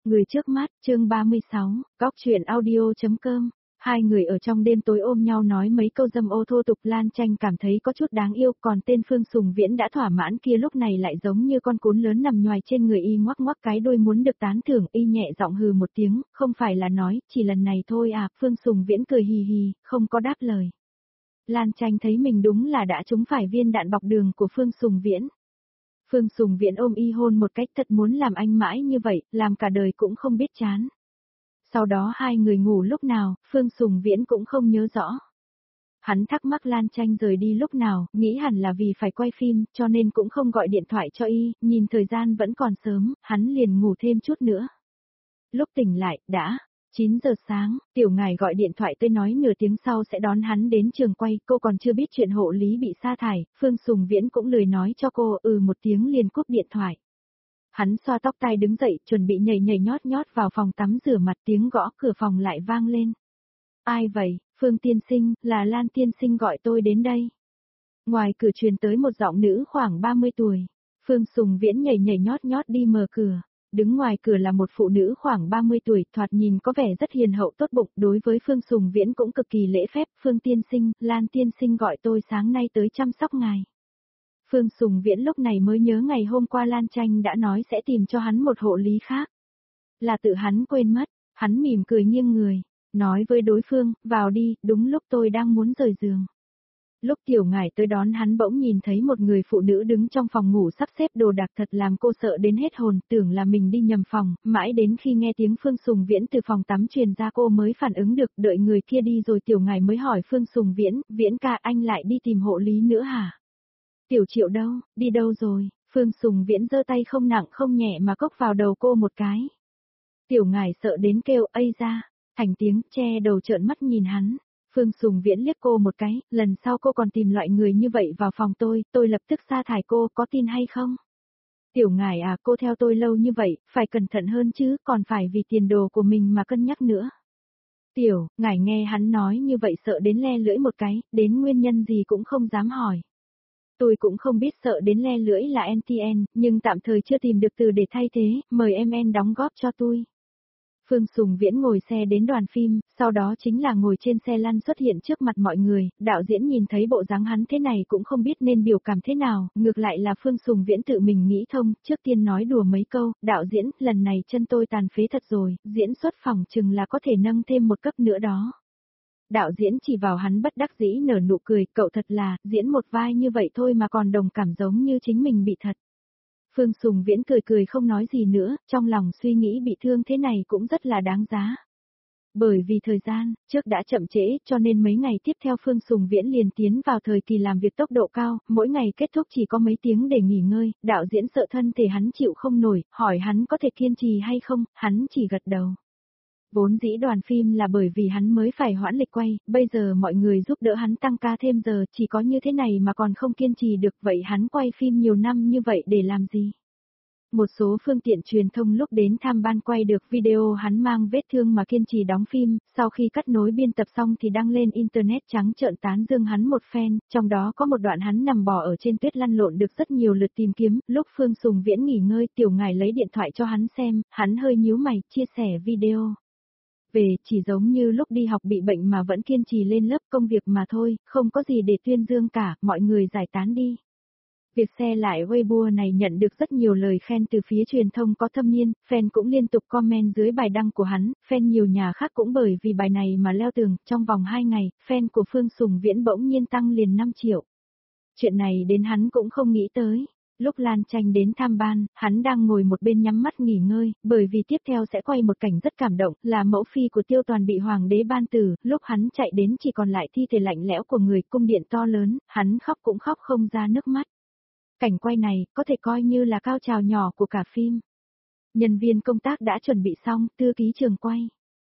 Người trước mắt, chương 36, góc truyện audio.com. Hai người ở trong đêm tối ôm nhau nói mấy câu dâm ô thô tục. Lan Tranh cảm thấy có chút đáng yêu, còn tên Phương Sùng Viễn đã thỏa mãn kia lúc này lại giống như con cún lớn nằm nhoài trên người y, ngoắc ngoắc cái đuôi muốn được tán thưởng. Y nhẹ giọng hừ một tiếng, không phải là nói, chỉ lần này thôi à. Phương Sùng Viễn cười hì hì, không có đáp lời. Lan Tranh thấy mình đúng là đã trúng phải viên đạn bọc đường của Phương Sùng Viễn. Phương Sùng Viễn ôm y hôn một cách thật muốn làm anh mãi như vậy, làm cả đời cũng không biết chán. Sau đó hai người ngủ lúc nào, Phương Sùng Viễn cũng không nhớ rõ. Hắn thắc mắc Lan Tranh rời đi lúc nào, nghĩ hẳn là vì phải quay phim, cho nên cũng không gọi điện thoại cho y, nhìn thời gian vẫn còn sớm, hắn liền ngủ thêm chút nữa. Lúc tỉnh lại, đã 9 giờ sáng, Tiểu Ngải gọi điện thoại tới nói nửa tiếng sau sẽ đón hắn đến trường quay, cô còn chưa biết chuyện hộ lý bị sa thải, Phương Sùng Viễn cũng lười nói cho cô, một tiếng liền cúp điện thoại. Hắn xoa tóc tai đứng dậy, chuẩn bị nhảy nhót nhót vào phòng tắm rửa mặt, tiếng gõ cửa phòng lại vang lên. Ai vậy? Phương tiên sinh, là Lan tiên sinh gọi tôi đến đây. Ngoài cửa truyền tới một giọng nữ khoảng 30 tuổi. Phương Sùng Viễn nhảy nhót nhót đi mở cửa. Đứng ngoài cửa là một phụ nữ khoảng 30 tuổi, thoạt nhìn có vẻ rất hiền hậu tốt bụng, đối với Phương Sùng Viễn cũng cực kỳ lễ phép. Phương tiên sinh, Lan tiên sinh gọi tôi sáng nay tới chăm sóc ngài. Phương Sùng Viễn lúc này mới nhớ ngày hôm qua Lan Tranh đã nói sẽ tìm cho hắn một hộ lý khác. Là tự hắn quên mất, hắn mỉm cười nghiêng người, nói với đối phương, vào đi, đúng lúc tôi đang muốn rời giường. Lúc Tiểu Ngải tới đón hắn bỗng nhìn thấy một người phụ nữ đứng trong phòng ngủ sắp xếp đồ đạc, thật làm cô sợ đến hết hồn, tưởng là mình đi nhầm phòng, mãi đến khi nghe tiếng Phương Sùng Viễn từ phòng tắm truyền ra cô mới phản ứng được, đợi người kia đi rồi Tiểu Ngải mới hỏi Phương Sùng Viễn, Viễn ca anh lại đi tìm hộ lý nữa hả? Tiểu Triệu đâu, đi đâu rồi? Phương Sùng Viễn giơ tay không nặng không nhẹ mà cốc vào đầu cô một cái. Tiểu Ngải sợ đến kêu ây ra, thành tiếng che đầu trợn mắt nhìn hắn. Phương Sùng Viễn liếc cô một cái, lần sau cô còn tìm loại người như vậy vào phòng tôi lập tức sa thải cô, có tin hay không? Tiểu Ngải à, cô theo tôi lâu như vậy, phải cẩn thận hơn chứ, còn phải vì tiền đồ của mình mà cân nhắc nữa. Tiểu Ngải nghe hắn nói như vậy sợ đến le lưỡi một cái, đến nguyên nhân gì cũng không dám hỏi. Tôi cũng không biết, sợ đến le lưỡi là NTN, nhưng tạm thời chưa tìm được từ để thay thế, mời em đóng góp cho tôi. Phương Sùng Viễn ngồi xe đến đoàn phim, sau đó chính là ngồi trên xe lăn xuất hiện trước mặt mọi người, đạo diễn nhìn thấy bộ dáng hắn thế này cũng không biết nên biểu cảm thế nào, ngược lại là Phương Sùng Viễn tự mình nghĩ thông, trước tiên nói đùa mấy câu, đạo diễn, lần này chân tôi tàn phế thật rồi, diễn xuất phòng chừng là có thể nâng thêm một cấp nữa đó. Đạo diễn chỉ vào hắn bất đắc dĩ nở nụ cười, cậu thật là, diễn một vai như vậy thôi mà còn đồng cảm giống như chính mình bị thật. Phương Sùng Viễn cười không nói gì nữa, trong lòng suy nghĩ bị thương thế này cũng rất là đáng giá. Bởi vì thời gian, trước đã chậm trễ, cho nên mấy ngày tiếp theo Phương Sùng Viễn liền tiến vào thời kỳ làm việc tốc độ cao, mỗi ngày kết thúc chỉ có mấy tiếng để nghỉ ngơi, đạo diễn sợ thân thể hắn chịu không nổi, hỏi hắn có thể kiên trì hay không, hắn chỉ gật đầu. Vốn dĩ đoàn phim là bởi vì hắn mới phải hoãn lịch quay, bây giờ mọi người giúp đỡ hắn tăng ca thêm giờ, chỉ có như thế này mà còn không kiên trì được, vậy hắn quay phim nhiều năm như vậy để làm gì? Một số phương tiện truyền thông lúc đến thăm ban quay được video hắn mang vết thương mà kiên trì đóng phim, sau khi cắt nối biên tập xong thì đăng lên internet trắng trợn tán dương hắn một phen, trong đó có một đoạn hắn nằm bò ở trên tuyết lăn lộn được rất nhiều lượt tìm kiếm, lúc Phương Sùng Viễn nghỉ ngơi Tiểu Ngải lấy điện thoại cho hắn xem, hắn hơi nhíu mày, chia sẻ video. Về, chỉ giống như lúc đi học bị bệnh mà vẫn kiên trì lên lớp, công việc mà thôi, không có gì để tuyên dương cả, mọi người giải tán đi. Việc xe lại Weibo này nhận được rất nhiều lời khen từ phía truyền thông có thâm niên, fan cũng liên tục comment dưới bài đăng của hắn, fan nhiều nhà khác cũng bởi vì bài này mà leo tường, trong vòng 2 ngày, fan của Phương Sùng Viễn bỗng nhiên tăng liền 5 triệu. Chuyện này đến hắn cũng không nghĩ tới. Lúc Lan Tranh đến tham ban, hắn đang ngồi một bên nhắm mắt nghỉ ngơi, bởi vì tiếp theo sẽ quay một cảnh rất cảm động, là mẫu phi của Tiêu Toàn bị hoàng đế ban tử, lúc hắn chạy đến chỉ còn lại thi thể lạnh lẽo của người, cung điện to lớn, hắn khóc cũng khóc không ra nước mắt. Cảnh quay này, có thể coi như là cao trào nhỏ của cả phim. Nhân viên công tác đã chuẩn bị xong, thư ký trường quay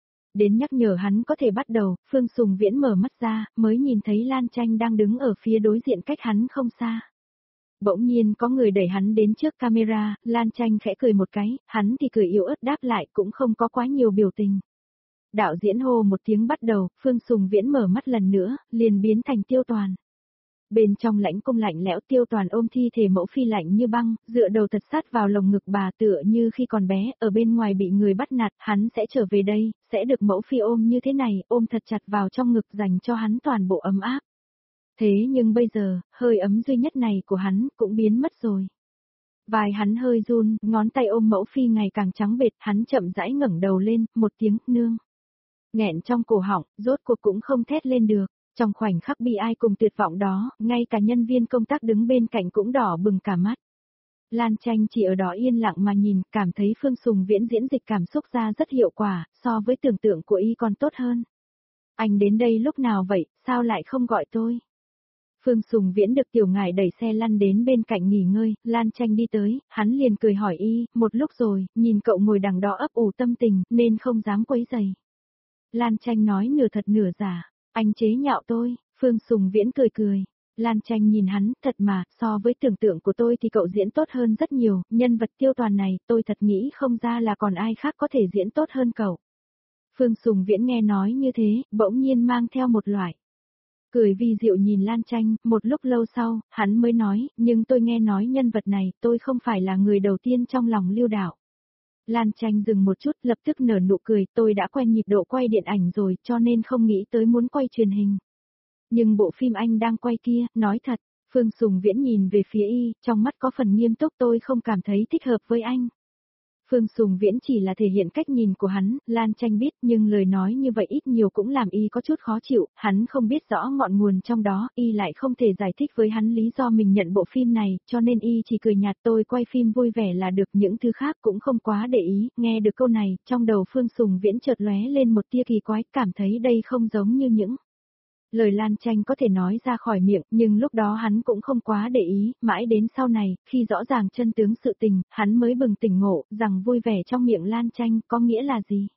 đến nhắc nhở hắn có thể bắt đầu, Phương Sùng Viễn mở mắt ra, mới nhìn thấy Lan Tranh đang đứng ở phía đối diện cách hắn không xa. Bỗng nhiên có người đẩy hắn đến trước camera, Lan Tranh khẽ cười một cái, hắn thì cười yếu ớt đáp lại cũng không có quá nhiều biểu tình. Đạo diễn hô một tiếng bắt đầu, Phương Sùng Viễn mở mắt lần nữa, liền biến thành Tiêu Toàn. Bên trong lãnh cung lạnh lẽo, Tiêu Toàn ôm thi thể mẫu phi lạnh như băng, dựa đầu thật sát vào lồng ngực bà tựa như khi còn bé, ở bên ngoài bị người bắt nạt, hắn sẽ trở về đây, sẽ được mẫu phi ôm như thế này, ôm thật chặt vào trong ngực dành cho hắn toàn bộ ấm áp. Thế nhưng bây giờ, hơi ấm duy nhất này của hắn cũng biến mất rồi. Vai hắn hơi run, ngón tay ôm mẫu phi ngày càng trắng bệch, hắn chậm rãi ngẩng đầu lên, một tiếng nương. Nghẹn trong cổ họng, rốt cuộc cũng không thét lên được. Trong khoảnh khắc bi ai cùng tuyệt vọng đó, ngay cả nhân viên công tác đứng bên cạnh cũng đỏ bừng cả mắt. Lan Tranh chỉ ở đó yên lặng mà nhìn, cảm thấy Phương Sùng Viễn diễn dịch cảm xúc ra rất hiệu quả, so với tưởng tượng của y còn tốt hơn. Anh đến đây lúc nào vậy, sao lại không gọi tôi? Phương Sùng Viễn được tiểu ngải đẩy xe lăn đến bên cạnh nghỉ ngơi, Lan Tranh đi tới, hắn liền cười hỏi y, một lúc rồi, nhìn cậu ngồi đằng đó ấp ủ tâm tình, nên không dám quấy rầy. Lan Tranh nói nửa thật nửa giả, anh chế nhạo tôi, Phương Sùng Viễn cười cười. Lan Tranh nhìn hắn, thật mà, so với tưởng tượng của tôi thì cậu diễn tốt hơn rất nhiều, nhân vật Tiêu Toàn này, tôi thật nghĩ không ra là còn ai khác có thể diễn tốt hơn cậu. Phương Sùng Viễn nghe nói như thế, bỗng nhiên mang theo một loại cười vi diệu nhìn Lan Tranh, một lúc lâu sau, hắn mới nói, nhưng tôi nghe nói nhân vật này, tôi không phải là người đầu tiên trong lòng Lưu Đạo. Lan Tranh dừng một chút, lập tức nở nụ cười, tôi đã quen nhịp độ quay điện ảnh rồi, cho nên không nghĩ tới muốn quay truyền hình. Nhưng bộ phim anh đang quay kia, nói thật, Phương Sùng Viễn nhìn về phía y, trong mắt có phần nghiêm túc, tôi không cảm thấy thích hợp với anh. Phương Sùng Viễn chỉ là thể hiện cách nhìn của hắn, Lan Tranh biết, nhưng lời nói như vậy ít nhiều cũng làm y có chút khó chịu, hắn không biết rõ ngọn nguồn trong đó, y lại không thể giải thích với hắn lý do mình nhận bộ phim này, cho nên y chỉ cười nhạt, tôi quay phim vui vẻ là được, những thứ khác cũng không quá để ý. Nghe được câu này, trong đầu Phương Sùng Viễn chợt lóe lên một tia kỳ quái, cảm thấy đây không giống như những lời Lan Tranh có thể nói ra khỏi miệng, nhưng lúc đó hắn cũng không quá để ý, mãi đến sau này, khi rõ ràng chân tướng sự tình, hắn mới bừng tỉnh ngộ, rằng vui vẻ trong miệng Lan Tranh có nghĩa là gì.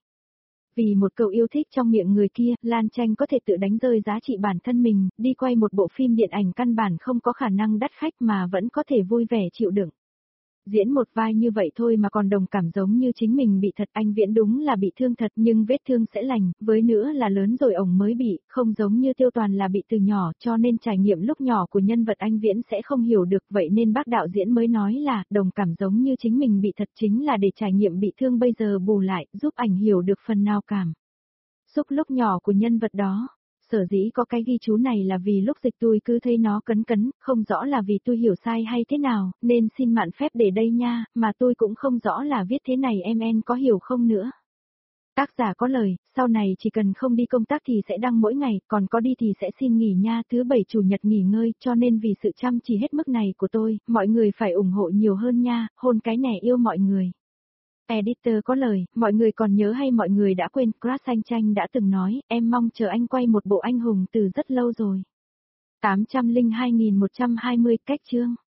Vì một câu yêu thích trong miệng người kia, Lan Tranh có thể tự đánh rơi giá trị bản thân mình, đi quay một bộ phim điện ảnh căn bản không có khả năng đắt khách mà vẫn có thể vui vẻ chịu đựng. Diễn một vai như vậy thôi mà còn đồng cảm giống như chính mình bị thật, anh Viễn đúng là bị thương thật nhưng vết thương sẽ lành, với nữa là lớn rồi ổng mới bị, không giống như Tiêu Toàn là bị từ nhỏ, cho nên trải nghiệm lúc nhỏ của nhân vật anh Viễn sẽ không hiểu được, vậy nên bác đạo diễn mới nói là đồng cảm giống như chính mình bị thật chính là để trải nghiệm bị thương bây giờ bù lại, giúp ảnh hiểu được phần nào cảm xúc lúc nhỏ của nhân vật đó. Sở dĩ có cái ghi chú này là vì lúc dịch tôi cứ thấy nó cấn cấn, không rõ là vì tôi hiểu sai hay thế nào, nên xin mạn phép để đây nha, mà tôi cũng không rõ là viết thế này em có hiểu không nữa. Tác giả có lời, sau này chỉ cần không đi công tác thì sẽ đăng mỗi ngày, còn có đi thì sẽ xin nghỉ nha, thứ bảy chủ nhật nghỉ ngơi, cho nên vì sự chăm chỉ hết mức này của tôi, mọi người phải ủng hộ nhiều hơn nha, hôn cái nẻ yêu mọi người. Editor có lời, mọi người còn nhớ hay mọi người đã quên, Crash Anh Tranh đã từng nói, em mong chờ anh quay một bộ anh hùng từ rất lâu rồi. 802.120 cách chương.